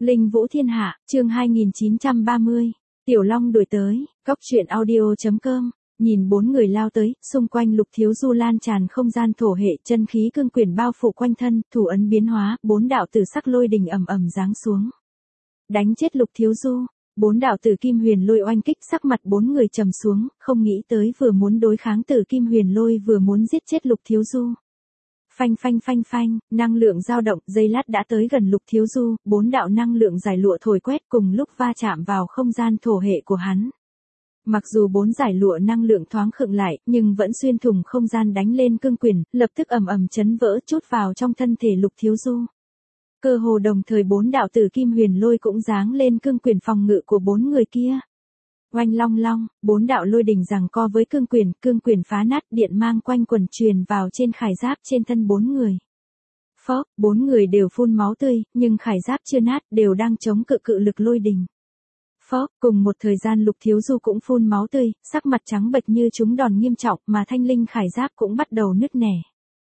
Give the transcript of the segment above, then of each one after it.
Linh Vũ Thiên Hạ, chương 2930. Tiểu Long đuổi tới, Cốc Truyện Audio.com. Nhìn bốn người lao tới, xung quanh Lục Thiếu Du lan tràn không gian thổ hệ, chân khí cương quyển bao phủ quanh thân, thủ ấn biến hóa, bốn đạo tử sắc lôi đình ầm ầm giáng xuống. Đánh chết Lục Thiếu Du. Bốn đạo tử kim huyền lôi oanh kích, sắc mặt bốn người trầm xuống, không nghĩ tới vừa muốn đối kháng tử kim huyền lôi vừa muốn giết chết Lục Thiếu Du. Phanh phanh phanh phanh, năng lượng dao động, giây lát đã tới gần Lục Thiếu Du, bốn đạo năng lượng giải lụa thổi quét cùng lúc va chạm vào không gian thổ hệ của hắn. Mặc dù bốn giải lụa năng lượng thoáng khựng lại, nhưng vẫn xuyên thủng không gian đánh lên cương quyền, lập tức ầm ầm chấn vỡ chút vào trong thân thể Lục Thiếu Du. Cơ hồ đồng thời bốn đạo tử kim huyền lôi cũng giáng lên cương quyền phòng ngự của bốn người kia. Oanh long long, bốn đạo lôi đình giằng co với cương quyền phá nát, điện mang quanh quần truyền vào trên khải giáp trên thân bốn người. Phốc, bốn người đều phun máu tươi, nhưng khải giáp chưa nát, đều đang chống cự lực lôi đình. Phốc, cùng một thời gian Lục Thiếu Du cũng phun máu tươi, sắc mặt trắng bệch như trúng đòn nghiêm trọng, mà thanh linh khải giáp cũng bắt đầu nứt nẻ.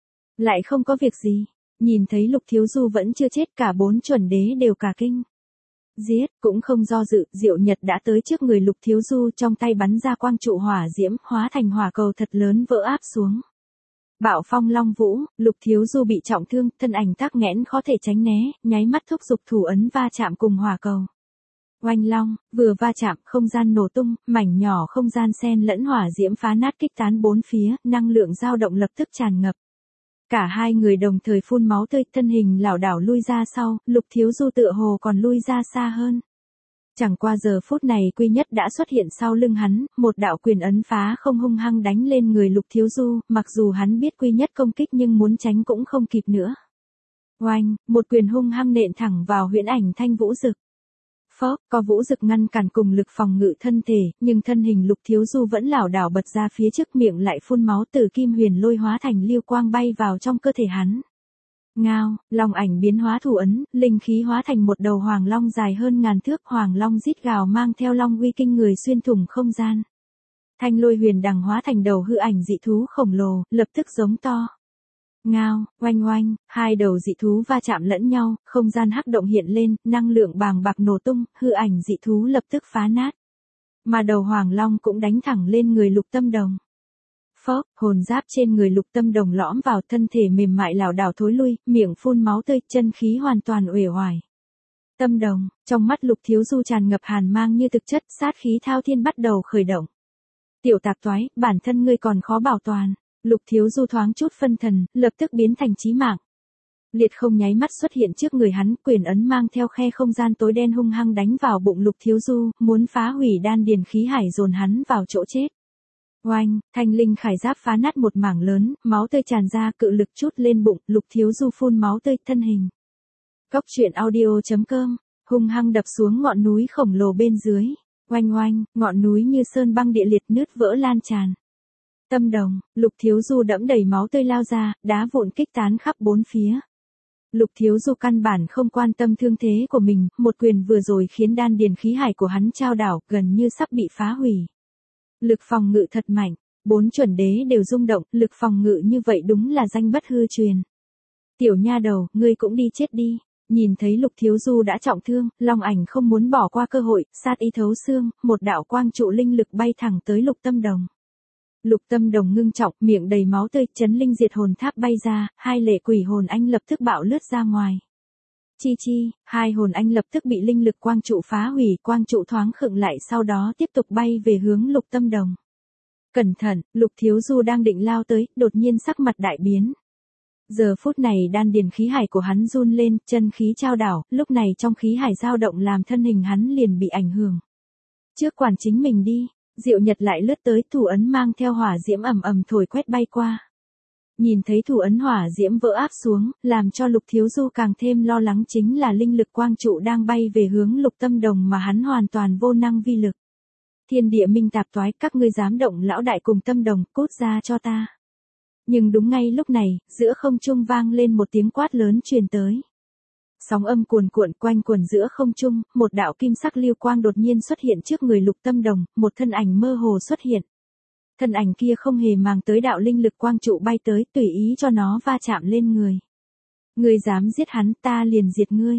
Lại không có việc gì, nhìn thấy Lục Thiếu Du vẫn chưa chết, cả bốn chuẩn đế đều cả kinh. Giết, cũng không do dự, Diệu Nhật đã tới trước người Lục Thiếu Du, trong tay bắn ra quang trụ hỏa diễm, hóa thành hỏa cầu thật lớn vỡ áp xuống. Bạo phong long vũ, Lục Thiếu Du bị trọng thương, thân ảnh tắc nghẽn khó thể tránh né, nháy mắt thúc giục thủ ấn va chạm cùng hỏa cầu. Oanh long, vừa va chạm, không gian nổ tung, mảnh nhỏ không gian xen lẫn hỏa diễm phá nát kích tán bốn phía, năng lượng dao động lập tức tràn ngập. Cả hai người đồng thời phun máu tươi, thân hình lảo đảo lui ra sau, Lục Thiếu Du tựa hồ còn lui ra xa hơn. Chẳng qua giờ phút này Quy Nhất đã xuất hiện sau lưng hắn, một đạo quyền ấn phá không hung hăng đánh lên người Lục Thiếu Du, mặc dù hắn biết Quy Nhất công kích nhưng muốn tránh cũng không kịp nữa. Oanh, một quyền hung hăng nện thẳng vào huyễn ảnh Thanh Vũ Dực. Phốc, có Vũ Dực ngăn cản cùng lực phòng ngự thân thể, nhưng thân hình Lục Thiếu Du vẫn lảo đảo bật ra phía trước, miệng lại phun máu, tử kim huyền lôi hóa thành lưu quang bay vào trong cơ thể hắn. Ngao, long ảnh biến hóa thủ ấn, linh khí hóa thành một đầu hoàng long dài hơn ngàn thước, hoàng long rít gào mang theo long uy kinh người xuyên thủng không gian. Thanh lôi huyền đằng hóa thành đầu hư ảnh dị thú khổng lồ, lập tức giống to. Ngao, oanh oanh, hai đầu dị thú va chạm lẫn nhau, không gian hắc động hiện lên, năng lượng bàng bạc nổ tung, hư ảnh dị thú lập tức phá nát. Mà đầu hoàng long cũng đánh thẳng lên người Lục Tâm Đồng. Phốc, hồn giáp trên người Lục Tâm Đồng lõm vào, thân thể mềm mại lảo đảo thối lui, miệng phun máu tươi, chân khí hoàn toàn uể oải. Tâm Đồng, trong mắt Lục Thiếu Du tràn ngập hàn mang như thực chất, sát khí thao thiên bắt đầu khởi động. Tiểu tạp toái, bản thân ngươi còn khó bảo toàn. Lục Thiếu Du thoáng chút phân thần, lập tức biến thành chí mạng. Liệt không nháy mắt xuất hiện trước người hắn, quyền ấn mang theo khe không gian tối đen hung hăng đánh vào bụng Lục Thiếu Du, muốn phá hủy đan điền khí hải dồn hắn vào chỗ chết. Oanh, thanh linh khải giáp phá nát một mảng lớn, máu tươi tràn ra, cự lực chút lên bụng, Lục Thiếu Du phun máu tươi, thân hình. Cốc Truyện Audio.com, hung hăng đập xuống ngọn núi khổng lồ bên dưới. Oanh oanh, ngọn núi như sơn băng địa liệt nứt vỡ lan tràn. Tâm Đồng, Lục Thiếu Du đẫm đầy máu tươi lao ra, đá vụn kích tán khắp bốn phía. Lục Thiếu Du căn bản không quan tâm thương thế của mình, một quyền vừa rồi khiến đan điền khí hải của hắn chao đảo, gần như sắp bị phá hủy. Lực phòng ngự thật mạnh, bốn chuẩn đế đều rung động, lực phòng ngự như vậy đúng là danh bất hư truyền. Tiểu nha đầu, ngươi cũng đi chết đi. Nhìn thấy Lục Thiếu Du đã trọng thương, Long Ảnh không muốn bỏ qua cơ hội, sát ý thấu xương, một đạo quang trụ linh lực bay thẳng tới Lục Tâm Đồng. Lục Tâm Đồng ngưng trọng, miệng đầy máu tươi, chấn linh diệt hồn tháp bay ra, hai lệ quỷ hồn anh lập tức bạo lướt ra ngoài. Chi chi, hai hồn anh lập tức bị linh lực quang trụ phá hủy, quang trụ thoáng khựng lại sau đó tiếp tục bay về hướng Lục Tâm Đồng. Cẩn thận, Lục Thiếu Du đang định lao tới, đột nhiên sắc mặt đại biến. Giờ phút này đan điền khí hải của hắn run lên, chân khí chao đảo, lúc này trong khí hải dao động làm thân hình hắn liền bị ảnh hưởng. Trước quản chính mình đi. Diệu Nhật lại lướt tới, thủ ấn mang theo hỏa diễm ầm ầm thổi quét bay qua. Nhìn thấy thủ ấn hỏa diễm vỡ áp xuống, làm cho Lục Thiếu Du càng thêm lo lắng chính là linh lực quang trụ đang bay về hướng Lục Tâm Đồng mà hắn hoàn toàn vô năng vi lực. Thiên địa minh tạp toái, các ngươi dám động lão đại cùng Tâm Đồng, cút ra cho ta. Nhưng đúng ngay lúc này, giữa không trung vang lên một tiếng quát lớn truyền tới. Sóng âm cuồn cuộn quanh quần giữa không trung, một đạo kim sắc lưu quang đột nhiên xuất hiện trước người Lục Tâm Đồng, một thân ảnh mơ hồ xuất hiện. Thân ảnh kia không hề màng tới đạo linh lực quang trụ bay tới, tùy ý cho nó va chạm lên người. Ngươi dám giết hắn, ta liền diệt ngươi.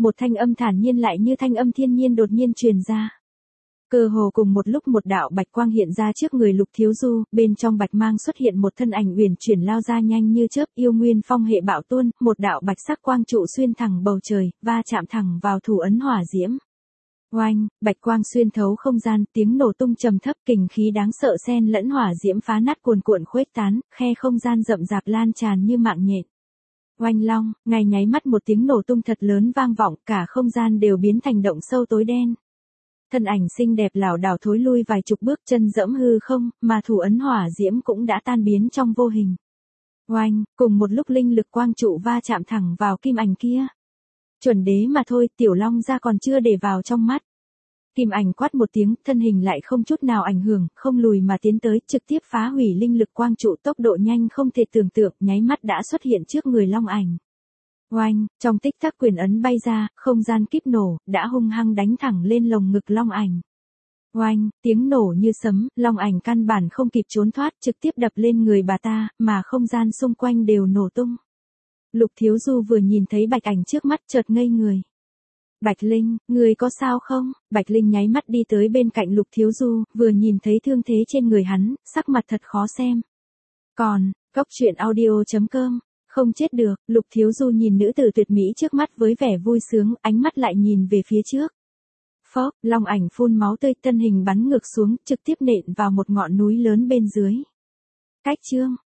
một thanh âm thản nhiên lại như thanh âm thiên nhiên đột nhiên truyền ra. Cơ hồ cùng một lúc một đạo bạch quang hiện ra trước người Lục Thiếu Du, bên trong bạch mang xuất hiện một thân ảnh uyển chuyển lao ra nhanh như chớp, yêu nguyên phong hệ bạo tuôn, một đạo bạch sắc quang trụ xuyên thẳng bầu trời, va chạm thẳng vào thủ ấn hỏa diễm. Oanh, bạch quang xuyên thấu không gian, tiếng nổ tung trầm thấp, kình khí đáng sợ xen lẫn hỏa diễm phá nát cuồn cuộn khuếch tán, khe không gian rậm rạp lan tràn như mạng nhện. Oanh long, ngay nháy mắt một tiếng nổ tung thật lớn vang vọng, cả không gian đều biến thành động sâu tối đen. Thân ảnh xinh đẹp lảo đảo thối lui vài chục bước, chân dẫm hư không, mà thủ ấn hỏa diễm cũng đã tan biến trong vô hình. Oanh, cùng một lúc linh lực quang trụ va chạm thẳng vào kim ảnh kia. Chuẩn đế mà thôi, Tiểu Long gia còn chưa để vào trong mắt. Kim ảnh quát một tiếng, thân hình lại không chút nào ảnh hưởng, không lùi mà tiến tới, trực tiếp phá hủy linh lực quang trụ, tốc độ nhanh không thể tưởng tượng, nháy mắt đã xuất hiện trước người Long ảnh. Oanh, trong tích tắc quyền ấn bay ra, không gian kíp nổ, đã hung hăng đánh thẳng lên lồng ngực Long ảnh. Oanh, tiếng nổ như sấm, Long ảnh căn bản không kịp trốn thoát, trực tiếp đập lên người bà ta, mà không gian xung quanh đều nổ tung. Lục Thiếu Du vừa nhìn thấy bạch ảnh trước mắt chợt ngây người. Bạch Linh, người có sao không? Bạch Linh nháy mắt đi tới bên cạnh Lục Thiếu Du, vừa nhìn thấy thương thế trên người hắn, sắc mặt thật khó xem. Còn, Cốc Truyện Audio.com, không chết được, Lục Thiếu Du nhìn nữ tử tuyệt mỹ trước mắt với vẻ vui sướng, ánh mắt lại nhìn về phía trước. Phốc, Long ảnh phun máu tươi, thân hình bắn ngược xuống, trực tiếp nện vào một ngọn núi lớn bên dưới. Cách chương